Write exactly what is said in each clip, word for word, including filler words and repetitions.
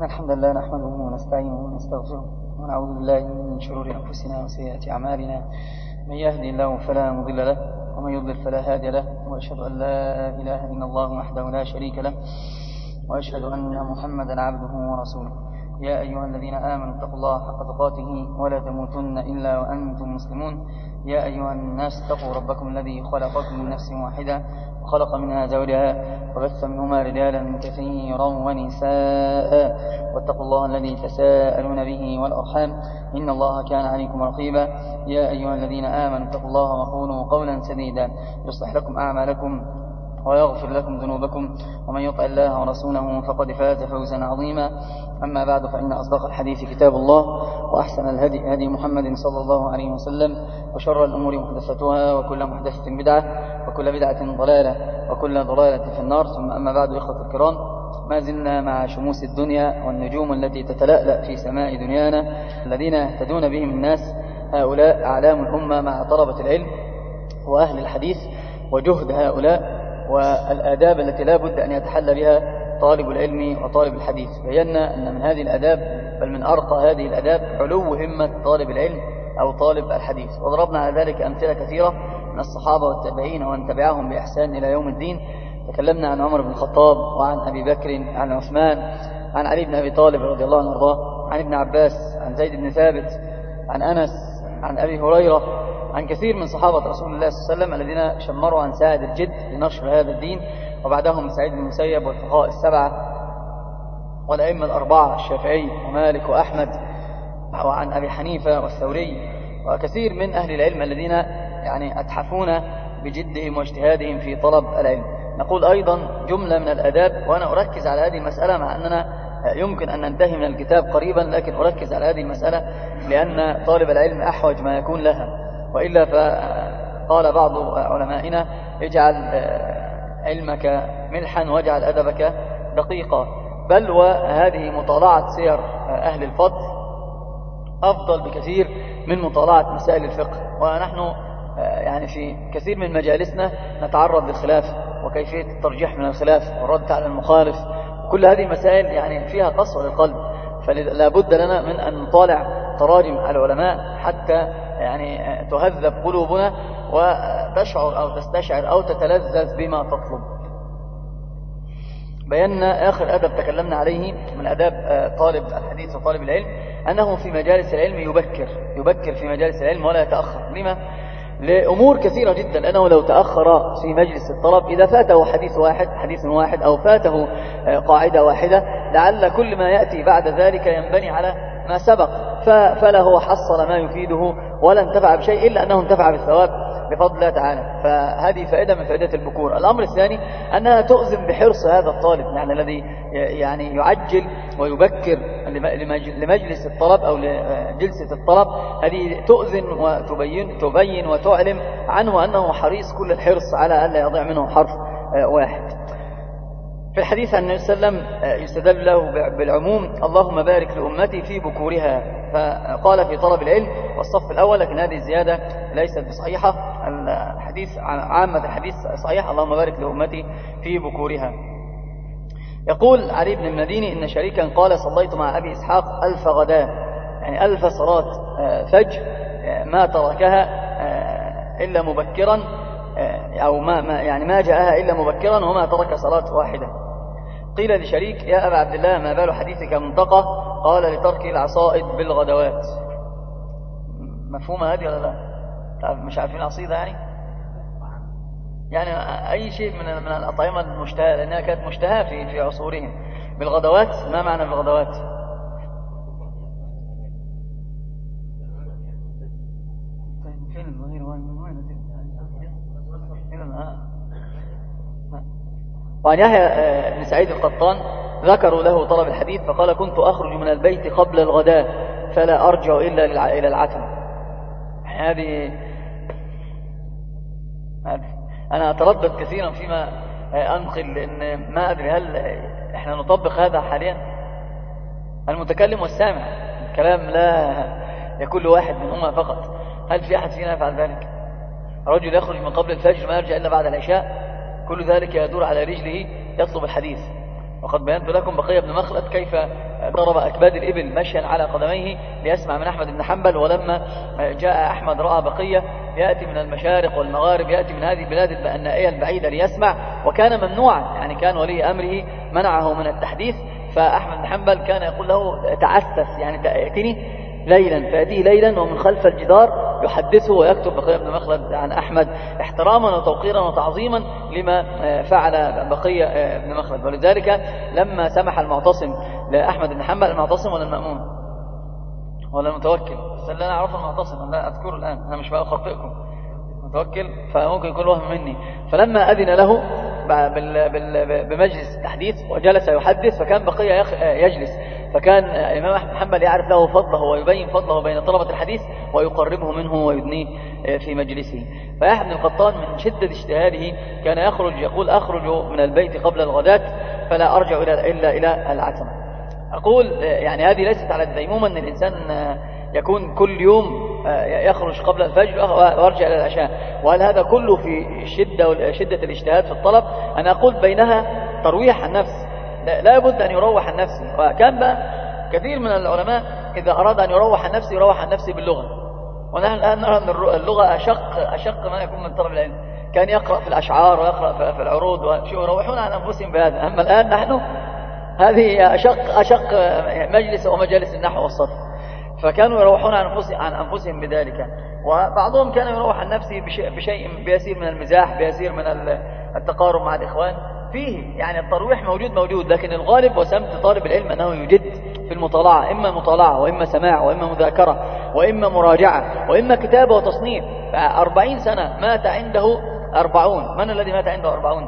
إن الحمد لله نحمده ونستعينه ونستغفره ونعوذ بالله من شرور أنفسنا وسيئات أعمالنا. من يهدي الله فلا مضل له ومن يضلل فلا هادي له، وأشهد أن لا إله إلا الله وحده لا شريك له، وأشهد أن محمدا عبده ورسوله. يا أيها الذين آمنوا اتقوا الله حق تقاته ولا تموتن إلا وأنتم مسلمون. يا أيها الناس اتقوا ربكم الذي خلقكم من نفس واحدة وخلق منها زوجها وبث منهما رجالا كثيرا ونساء، واتقوا الله الذي تساءلون به والأرحام إن الله كان عليكم رقيبا. يا أيها الذين آمنوا اتقوا الله وقولوا قولا سديدا يصلح لكم أعمالكم ويغفر لكم ذنوبكم، ومن يطع الله ورسوله فقد فاز فوزا عظيما. أما بعد، فإن أصدق الحديث كتاب الله، وأحسن الهدي هدي محمد صلى الله عليه وسلم، وشر الأمور محدثتها، وكل محدثة بدعة، وكل بدعة ضلالة، وكل ضلالة في النار. ثم أما بعد، إخوة الكرام، ما زلنا مع شموس الدنيا والنجوم التي تتلألأ في سماء دنيانا الذين يهتدون بهم الناس. هؤلاء أعلام الأمة مع طلبة العلم وأهل الحديث، وجهد هؤلاء والآداب التي لا بد أن يتحلى بها طالب العلم وطالب الحديث. بينا أن من هذه الآداب، بل من أرقى هذه الآداب، علو همة طالب العلم أو طالب الحديث. وضربنا على ذلك أمثلة كثيرة من الصحابة والتابعين ومن تبعهم بإحسان إلى يوم الدين. تكلمنا عن عمر بن الخطاب، وعن أبي بكر، عن عثمان، عن علي بن أبي طالب رضي الله عنه وارضاه، عن ابن عباس، عن زيد بن ثابت، عن أنس، عن أبي هريرة، عن كثير من صحابة رسول الله صلى الله عليه وسلم الذين شمروا عن ساعد الجد لنشر هذا الدين. وبعدهم سعيد بن المسيب والفقهاء السبعة والأئمة الأربعة الشافعي ومالك وأحمد، وعن أبي حنيفة والثوري، وكثير من أهل العلم الذين يعني أتحفون بجدهم واجتهادهم في طلب العلم. نقول أيضا جملة من الأداب، وأنا أركز على هذه المسألة مع أننا يمكن أن ننتهي من الكتاب قريبا، لكن أركز على هذه المسألة لأن طالب العلم أحوج ما يكون لها. وإلا فقال بعض علمائنا: اجعل علمك ملحا واجعل أدبك دقيقا. بل وهذه مطالعة سير أهل الفضل أفضل بكثير من مطالعة مسائل الفقه. ونحن يعني في كثير من مجالسنا نتعرض للخلاف وكيفية الترجيح من الخلاف والرد على المخالف. كل هذه المسائل يعني فيها قسوة للقلب، فلا بد لنا من أن نطالع تراجم العلماء حتى يعني تهذب قلوبنا وتشعر أو تستشعر أو تتلذذ بما تطلب. بينا آخر أدب تكلمنا عليه من أداب طالب الحديث وطالب العلم أنه في مجالس العلم يبكر يبكر في مجالس العلم ولا يتأخر. لما؟ لأمور كثيرة جدا. لأنه لو تأخر في مجلس الطلب، إذا فاته حديث واحد حديث واحد أو فاته قاعدة واحدة، لعل كل ما يأتي بعد ذلك ينبني على ما سبق، فلا هو حصل ما يفيده ولا انتفع بشيء، إلا أنه انتفع بالثواب بفضل الله تعالى. فهذه فائدة من فائدات البكور. الأمر الثاني أنها تؤذن بحرص هذا الطالب، يعني الذي يعني يعجل ويبكر لمجلس الطلب أو لجلسة الطلب. هذه تؤذن وتبين تبين وتعلم عنه أنه حريص كل الحرص على ألا يضيع منه حرف واحد. في الحديث عن النبي صلى الله عليه وسلم يستدل له بالعموم: اللهم بارك لأمتي في بكورها. فقال في طلب العلم والصف الأول، لكن هذه الزيادة ليست بصحيحة. الحديث عامة الحديث صحيح: اللهم بارك لأمتي في بكورها. يقول علي بن المديني إن شريكا قال: صليت مع أبي إسحاق ألف غداء، يعني ألف صلاة فجر ما تركها إلا مبكرا، أو ما ما يعني ما جاءها إلا مبكرا وما ترك صلاة واحدة. قيل لشريك: يا أبا عبد الله، ما بال حديثك منطقة؟ قال: لترك العصائد بالغدوات. مفهومة هذه ولا لا؟ مش عارفين عصيدة يعني؟ يعني أي شيء من من الأطعمة المشتهاة، لأنها كانت مشتهاة في في عصورهم. بالغدوات، ما معنى بالغدوات؟ فين الظهير وين؟ وعن يحيى بن سعيد القطان ذكروا له طلب الحديث فقال: كنت أخرج من البيت قبل الغداء فلا أرجع إلا إلى العتمة. هذه أنا أتردد كثيرا فيما أنقل، لأن ما أدري هل إحنا نطبق هذا حاليا. المتكلم والسامع، الكلام لا يكون واحد منهما فقط. هل في أحد فينا يفعل ذلك؟ رجل يخرج من قبل الفجر ما يرجع إلا بعد العشاء، كل ذلك يدور على رجله يطلب الحديث. وقد بينت لكم بقية بن مخلد كيف ضرب أكباد الإبل مشيا على قدميه ليسمع من أحمد بن حنبل. ولما جاء أحمد رأى بقية يأتي من المشارق والمغارب، يأتي من هذه البلاد النائية البعيدة ليسمع، وكان ممنوعا، يعني كان ولي أمره منعه من التحديث. فأحمد بن حنبل كان يقول له تعسس، يعني تأتيني ليلا، فأتيه ليلا ومن خلف الجدار يحدثه ويكتب بقية بن مخلد عن أحمد احتراما وتوقيرا وتعظيما لما فعل بقية بن مخلد. ولذلك لما سمح المعتصم لأحمد بن حنبل، المعتصم ولا المأمون ولا المتوكل؟ بس اللي أنا أعرفه المعتصم، لا أذكره الآن، أنا مش بقى أخطئكم، متوكل فممكن يكون وهم مني. فلما أذن له بمجلس التحديث وجلس يحدث، فكان بقية يجلس، فكان الإمام أحمد بن حنبل يعرف له فضله ويبين فضله بين طلبة الحديث ويقربه منه ويدنيه في مجلسه. فيحيى بن القطان من شدة اجتهاده كان يخرج يقول أخرج من البيت قبل الغداة فلا أرجع إلا إلى العتمة. أقول يعني هذه ليست على الديمومة أن الإنسان يكون كل يوم يخرج قبل الفجر ويرجع إلى العشاء، وهل هذا كله في شدة شدة الاجتهاد في الطلب؟ أنا أقول بينها ترويح النفس، لا بد أن يروح عن نفسه. وكان بقى كثير من العلماء إذا أراد أن يروح عن نفسه يروح عن نفسه باللغة، ونحن الآن نرى أن اللغة أشق أشق ما يكون من طلب العلم. كان يقرأ في الأشعار ويقرأ في العروض ويروحون عن أنفسهم بهذا، أما الآن نحن هذه أشق أشق مجلس ومجالس النحو والصرف، فكانوا يروحون عن أنفسهم عن أنفسهم بذلك. وبعضهم كان يروح عن نفسه بشيء بيسير من المزاح، بيسير من التقارب مع الإخوان، فيه يعني الترويح موجود موجود لكن الغالب وسمت طالب العلم أنه يجد في المطالعة، إما مطالعة وإما سماع وإما مذاكرة وإما مراجعة وإما كتابة وتصنيف. أربعين سنة مات عنده أربعون. من الذي مات عنده أربعون؟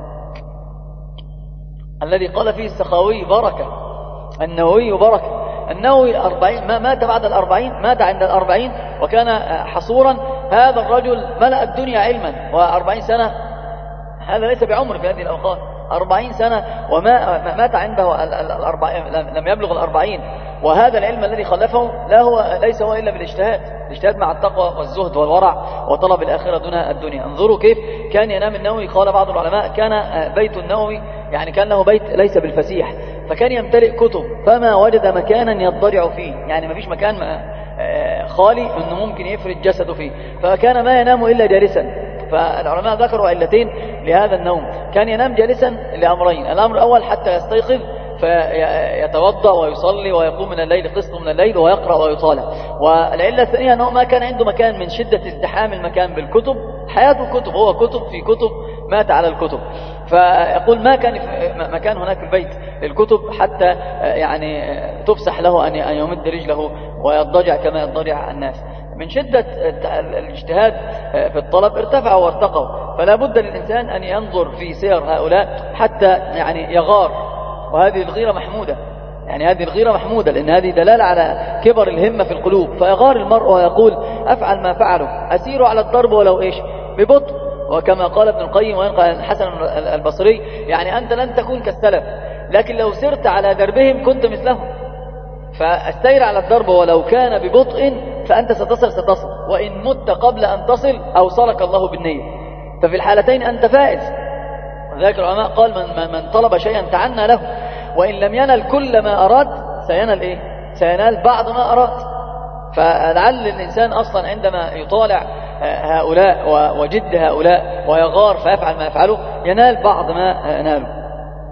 الذي قال فيه السخاوي بركة، النووي بركة. النووي أربعين ما مات بعد الأربعين، مات عند الأربعين وكان حصورا. هذا الرجل ملأ الدنيا علما، وأربعين سنة هذا ليس بعمر في هذه الأوقات، أربعين سنة وما مات عنده الأربعين، لم يبلغ الأربعين. وهذا العلم الذي خلفه لا هو ليس هو إلا بالاجتهاد، الاجتهاد مع التقوى والزهد والورع وطلب الآخرة دون الدنيا. انظروا كيف كان ينام النووي. قال بعض العلماء كان بيت النووي يعني كان له بيت ليس بالفسيح، فكان يمتلئ كتب فما وجد مكانا يضطجع فيه، يعني ما فيش مكان خالي انه ممكن يفرد جسده فيه، فكان ما ينام إلا جالسا. فالعلماء ذكروا علتين لهذا النوم. كان ينام جالسا لأمرين: الأمر الأول حتى يستيقظ فيتوضأ ويصلي ويقوم من الليل قسط من الليل ويقرأ ويطالع. والعلة الثانية أنه ما كان عنده مكان من شدة ازدحام المكان بالكتب، حياته كتب، هو كتب في كتب، مات على الكتب. فيقول ما كان مكان هناك في البيت للكتب حتى يعني تفسح له أن يمد رجله ويضجع كما يضجع الناس. من شدة الاجتهاد في الطلب ارتفعوا وارتقوا. فلا بد للإنسان أن ينظر في سير هؤلاء حتى يعني يغار، وهذه الغيرة محمودة، يعني هذه الغيرة محمودة لأن هذه دلالة على كبر الهمة في القلوب. فيغار المرء ويقول أفعل ما فعلوا، أسير على الضرب ولو إيش ببطء. وكما قال ابن القيم وينقل الحسن البصري يعني أنت لن تكون كالسلف، لكن لو سرت على دربهم كنت مثلهم. فالسير على الضرب ولو كان ببطء فأنت ستصل ستصل، وإن مت قبل أن تصل أوصلك الله بالنية، ففي الحالتين أنت فائز. ذلك العلماء قال من, من طلب شيئا تعنى له، وإن لم ينل كل ما أراد سينال إيه؟ سينال بعض ما أراد. فلعل الإنسان أصلا عندما يطالع هؤلاء وجد هؤلاء ويغار فيفعل ما يفعله ينال بعض ما ناله.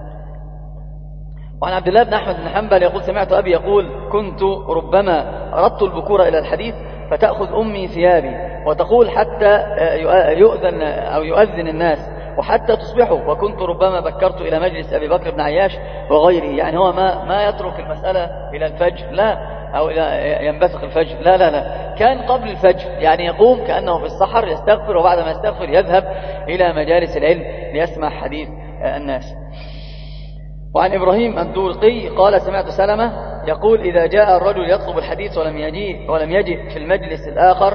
وعن عبد الله بن أحمد بن حنبل يقول سمعت أبي يقول كنت ربما أردت البكور إلى الحديث فتأخذ أمي ثيابي وتقول حتى يؤذن أو يؤذن الناس وحتى تصبحوا، وكنت ربما بكرت إلى مجلس أبي بكر بن عياش وغيره. يعني هو ما ما يترك المسألة إلى الفجر، لا، أو إلى ينبثق الفجر، لا لا لا، كان قبل الفجر يعني يقوم كأنه في السحر يستغفر، وبعد ما يستغفر يذهب إلى مجالس العلم ليسمع حديث الناس. وعن إبراهيم الدورقي قال سمعت سلمة يقول إذا جاء الرجل يطلب الحديث ولم يجي ولم يجي في المجلس الآخر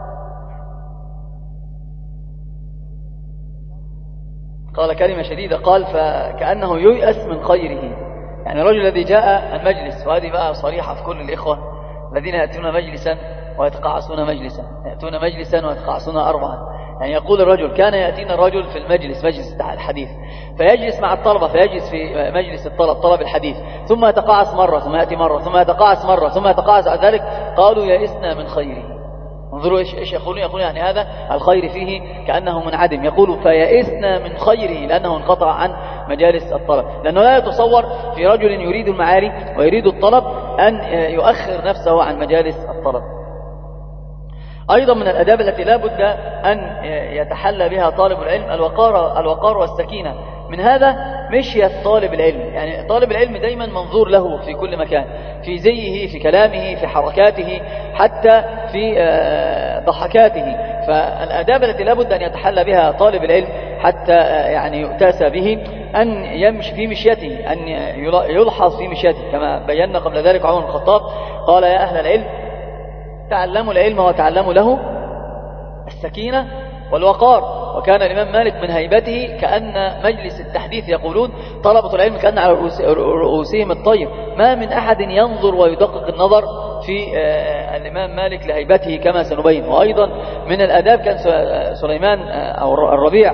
قال كلمة شديدة، قال فكأنه ييأس من خيره. يعني الرجل الذي جاء المجلس، وهذه بقى صريحة في كل الإخوة الذين يأتون مجلسا ويتقاعسون مجلسا، يأتون مجلسا ويتقاعسون أربعا، يعني يقول الرجل كان يأتينا الرجل في المجلس مجلس الحديث فيجلس مع الطلبة فيجلس في مجلس الطلب طلب الحديث ثم يتقاعس مرة ثم يأتي مرة ثم يتقاعس مرة ثم يتقاعس بعد ذلك قالوا يئسنا من خيره. انظروا ايش ايش يقولون يقولون يعني هذا الخير فيه كأنه منعدم. يقول فيئسنا من خيره لأنه انقطع عن مجالس الطلب. لأنه لا يتصور في رجل يريد المعالي ويريد الطلب أن يؤخر نفسه عن مجالس الطلب. أيضا من الأداب التي لا بد أن يتحلى بها طالب العلم الوقار الوقار والسكينة. من هذا مشية طالب العلم. يعني طالب العلم دايما منظور له في كل مكان، في زيه، في كلامه، في حركاته، حتى في ضحكاته. فالأداب التي لا بد أن يتحلى بها طالب العلم حتى يعني يؤتاس به أن يمشي في مشيته، أن يلحظ في مشيته، كما بينا قبل ذلك عمر بن الخطاب قال يا أهل العلم تعلموا العلم وتعلموا له السكينة والوقار. وكان الإمام مالك من هيبته كأن مجلس التحديث يقولون طلبة العلم كأن على رؤوسهم الطير. ما من أحد ينظر ويدقق النظر في الإمام مالك لهيبته كما سنبين. وأيضا من الأداب كان سليمان أو الربيع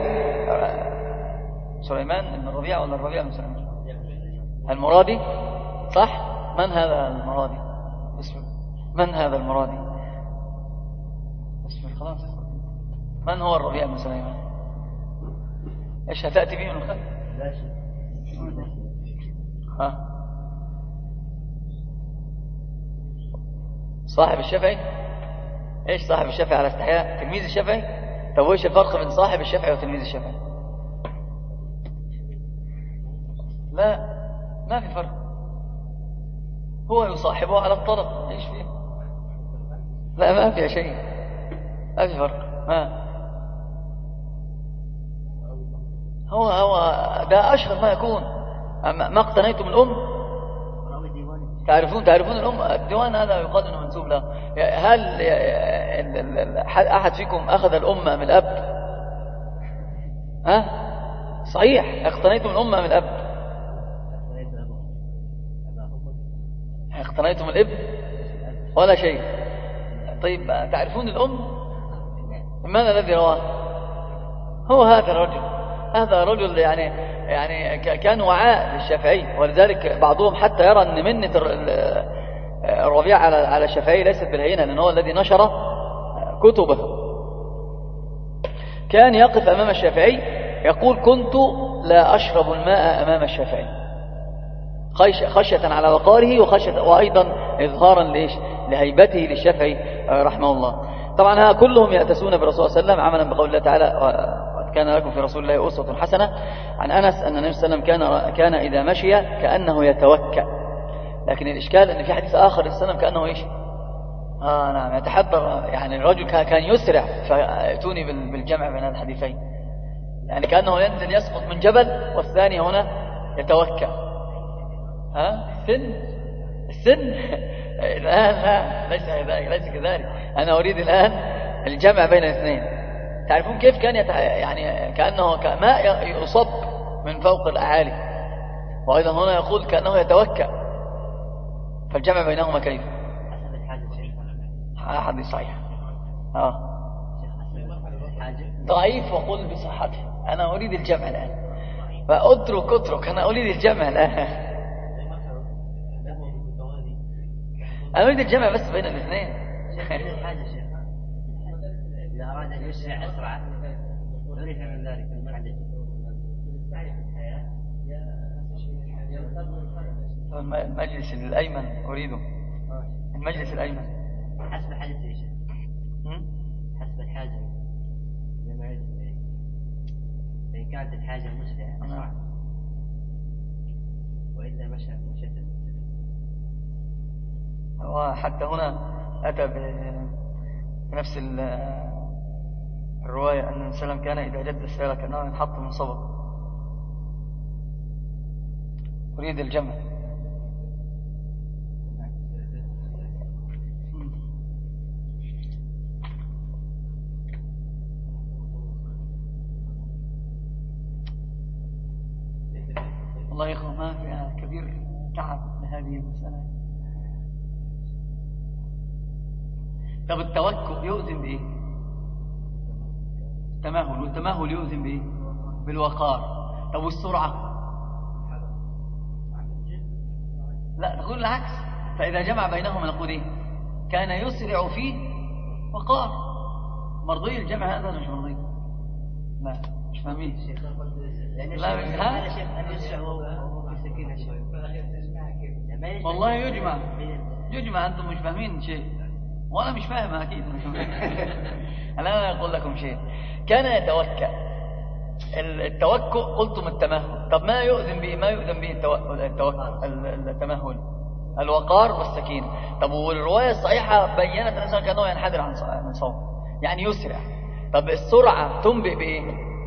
سليمان بن الربيع ولا الربيع بن سليمان المرادي صح؟ من هذا المرادي؟ اسمه من هذا المرادي؟ اسمه خلاص. من هو الربيع بن سليمان؟ ايش هتأتي به من الخلف؟ لا شيء. ها صاحب الشافعي. ايش صاحب الشافعي على استحياء؟ تلميذ الشافعي. طب وايش الفرق بين صاحب الشافعي وتلميذ الشافعي؟ لا ما في فرق. هو يصاحبه على الطلب. ايش فيه؟ لا ما في شيء، ما في فرق. ما هو هو ده أشهر ما يكون. ما اقتنيتم الأم تعرفون تعرفون الأم. الديوان هذا يقال أنه منسوب له. هل أحد فيكم أخذ الأم من الأب؟ ها صحيح. اقتنيتم الأم من الأب؟ اقتنيتم الابن ولا شيء. طيب تعرفون الأم؟ من الذي رواه؟ هو هذا الرجل. هذا رجل يعني يعني كان وعاء للشافعي. ولذلك بعضهم حتى يرى أن منة الربيع على على الشافعي ليست بالهينة، لأنه هو الذي نشر كتبه. كان يقف أمام الشافعي يقول كنت لا أشرب الماء أمام الشافعي خشية على وقاره وخشية وأيضا إظهارا لإيش لهيبته للشافعي رحمه الله. طبعا ها كلهم يأتسون برسول صلى الله عليه وسلم عملا بقول الله تعالى كان لكم في رسول الله أسوة حسنة. عن أنس أن النبي صلى الله عليه وسلم كان كان إذا مشي كأنه يتوكأ. لكن الإشكال أن في حديث آخر النبي صلى الله عليه وسلم كأنه إيش آه نعم يتحضر. يعني الرجل كان يسرع فيأتوني بالجمع بين الحديثين. يعني كأنه ينزل يسقط من جبل والثاني هنا يتوكأ. ها السن السن الآن لا ليس كذلك ليس كذلك. أنا أريد الآن الجمع بين الاثنين. تعرفون كيف كان يتع... يعني كأنه كماء يصب من فوق الأعالي. وأيضا هنا يقول كأنه يتوكأ. فالجمع بينهما كيف؟ حديث صحيح. آه. ضعيف وقل بصحته. أنا أريد الجمع الآن. فأترك أترك أنا أريد الجمع الآن. أنا أريد الجمع بس بين الاثنين. إذا أراد أن يسرع أسرع عرف من ذلك المحدث. المجلس الأيمن أريده. المجلس الأيمن حسب الحاجة يا شيخ. حسب الحاجة لما يريد إليه. فإن كانت الحاجة مسرعة أسرع وإلا مشى مشتت. وحتى هنا أتى بنفس الرواية أن النبي صلى الله عليه وسلم كان إذا جد السيارة كأنه ينحط من صبر. أريد الجمع. والله يا أخوة ما فيها كبير تعب لهذه المسألة. طب التوكل يؤذن بإيه؟ تمهل، والتمهل يؤذن بإيه؟ بالوقار. طب والسرعة؟ لا، تقول العكس. فإذا جمع بينهما نقول إيه؟ كان يسرع فيه وقار. مرضي الجمع هذا مش مرضي؟ لا مش فاهمين. لا ها؟ والله يجمع يجمع. أنتم مش فاهمين شيء وأنا مش فاهم أكيد. أنا أقول لكم شيء. كان يتوكأ. التوكؤ قلتم التمهل. طب ما يؤذن به ما يؤذن به التوكؤ التمهل؟ الوقار والسكينة. طب والرواية الصحيحة بيّنت أنه كأنه ينحدر عن من صوم، يعني يسرع. طب السرعة تنبئ بإيه؟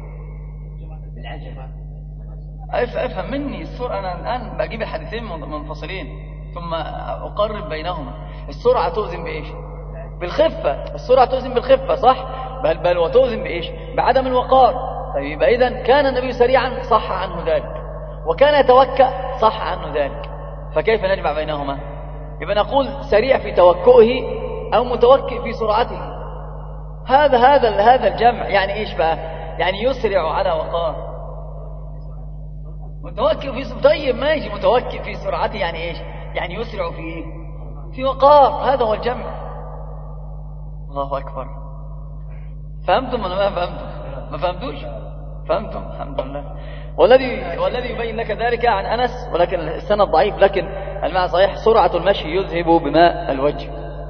افهم مني. السرعة أنا الآن بجيب الحديثين منفصلين ثم أقرب بينهما. السرعة تؤذن بإيش؟ بالخفة. السرعة تؤذن بالخفة صح؟ بل بل وتؤذن بإيش؟ بعدم الوقار. طيب إذن كان النبي سريعا صح عنه ذلك، وكان يتوكأ صح عنه ذلك، فكيف نجمع بينهما؟ يبقى نقول سريع في توكئه أو متوكئ في سرعته. هذا هذا هذا الجمع. يعني إيش بقى؟ يعني يسرع على وقار. متوكئ في طيب ماشي. متوكئ في سرعته يعني إيش؟ يعني يسرع في إيه؟ في وقار. هذا هو الجمع. الله أكبر. فهمتم ولا ما فهمتم؟ ما فهمتوش؟ فهمتم الحمد لله. والذي والذي يبين لك ذلك عن أنس، ولكن السند ضعيف، لكن المعنى صحيح. سرعة المشي يذهب بماء الوجه.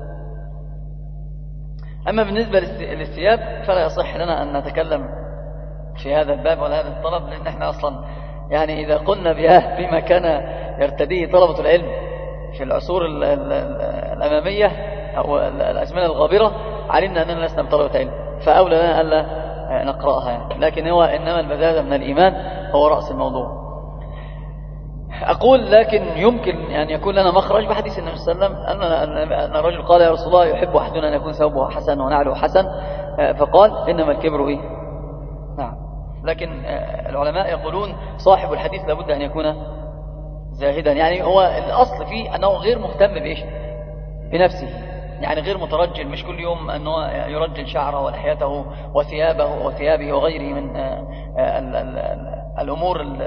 أما بالنسبة للثياب فلا يصح لنا أن نتكلم في هذا الباب ولا هذا الطلب، لأن احنا أصلا يعني إذا قلنا بما كان يرتديه طلبة العلم في العصور الأمامية أو الأزمنة الغابرة علمنا أننا لسنا بطلبة علم، فأولى لنا ألا نقرأها يعني. لكن هو إنما البذاذة من الإيمان هو رأس الموضوع. أقول لكن يمكن أن يكون لنا مخرج بحديث النبي صلى الله عليه وسلم أن الرجل قال يا رسول الله يحب أحدنا أن يكون ثوبه حسن ونعله حسن، فقال إنما الكبر إيه؟ نعم. لكن العلماء يقولون صاحب الحديث لابد أن يكون زاهدا. يعني هو الأصل فيه أنه غير مهتم بإيش؟ بنفسه، يعني غير مترجل، مش كل يوم أنه يرجل شعره ولحيته وثيابه وثيابه وغيره من الأمور